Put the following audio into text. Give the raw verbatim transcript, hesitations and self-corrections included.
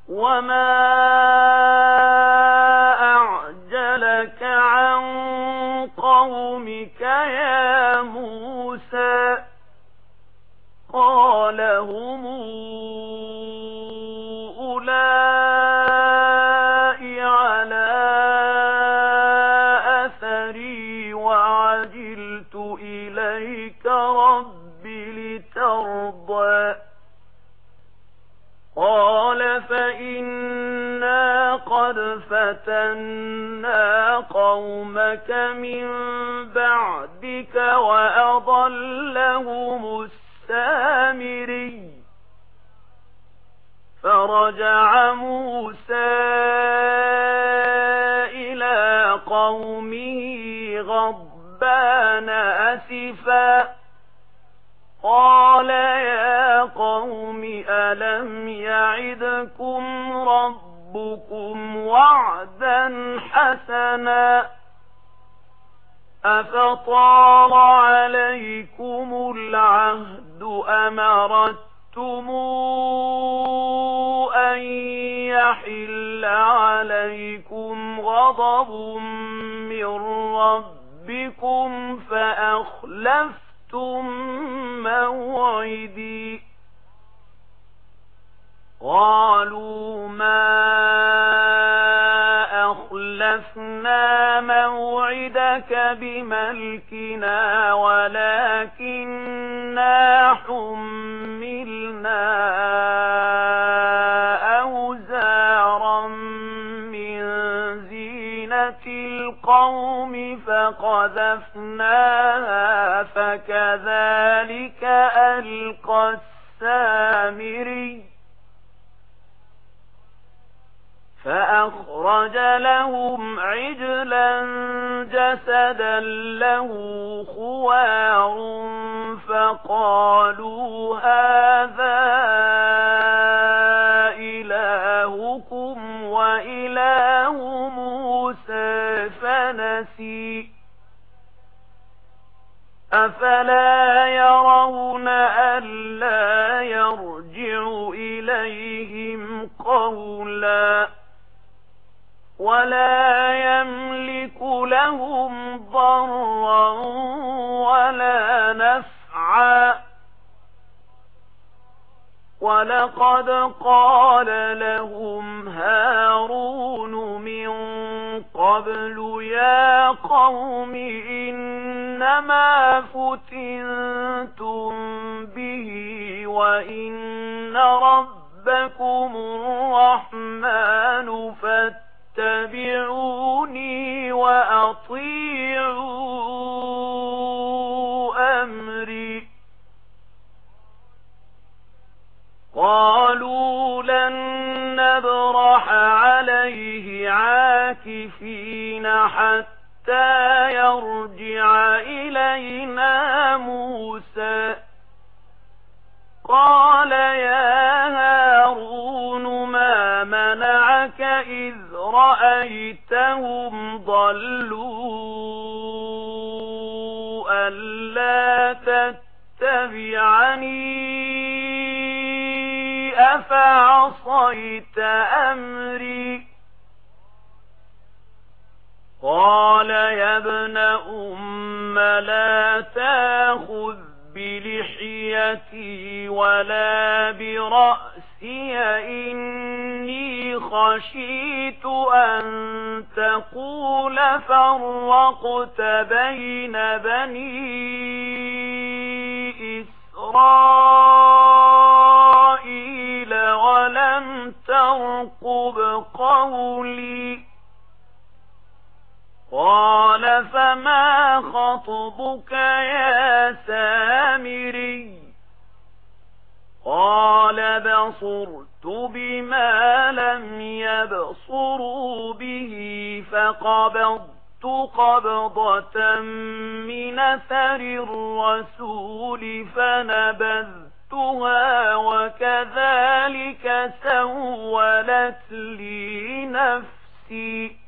وما أعجلك عن قومك يا موسى قال هم أولئك على أثري وعجلت إليك رب لترضى قال فإنا قد فتنا قومك من بعدك وأضلهم السامري فرجع موسى إلى قومه غضبان أسفا قال يا قوم ألم يعدكم ربكم وعدا حسنا أفطال عليكم العهد أم أردتم أن يحل عليكم غضب من ربكم فأخلفتم موعدي قالوا ما أخلفنا موعدك بملكنا ولكننا حملنا أوزارا من زينة القوم فقذفناها فكذلك ألقى السامري فأخرج لهم عجلا جسدا له خوار فقالوا هذا إلهكم وإله موسى فنسي أفلا يرون ألا يرجع إليهم قولا ولا يملك لهم ضرا ولا نفعا ولقد قال لهم هارون من قبل يا قوم إنما فتنتم به وإن ربكم الرحمن فاتقوا اتبعوني وأطيعوا أمري قالوا لن نبرح عليه عاكفين حتى يرجع إلينا موسى قال يا هارون ما منعك إذ رأيتهم ضلوا ألا تتبعني أفعصيت أمري قال يا ابن أم لا تأخذ بلحيتي ولا برأسي إني خشيت أن تقول فرقت بين بني إسرائيل ولم ترقب قولي قال فما خطبك يا سامري قال بصرت بما لم يبصروا به فقبضت قبضة من أثر الرسول فنبذتها وكذلك سولت لي نفسي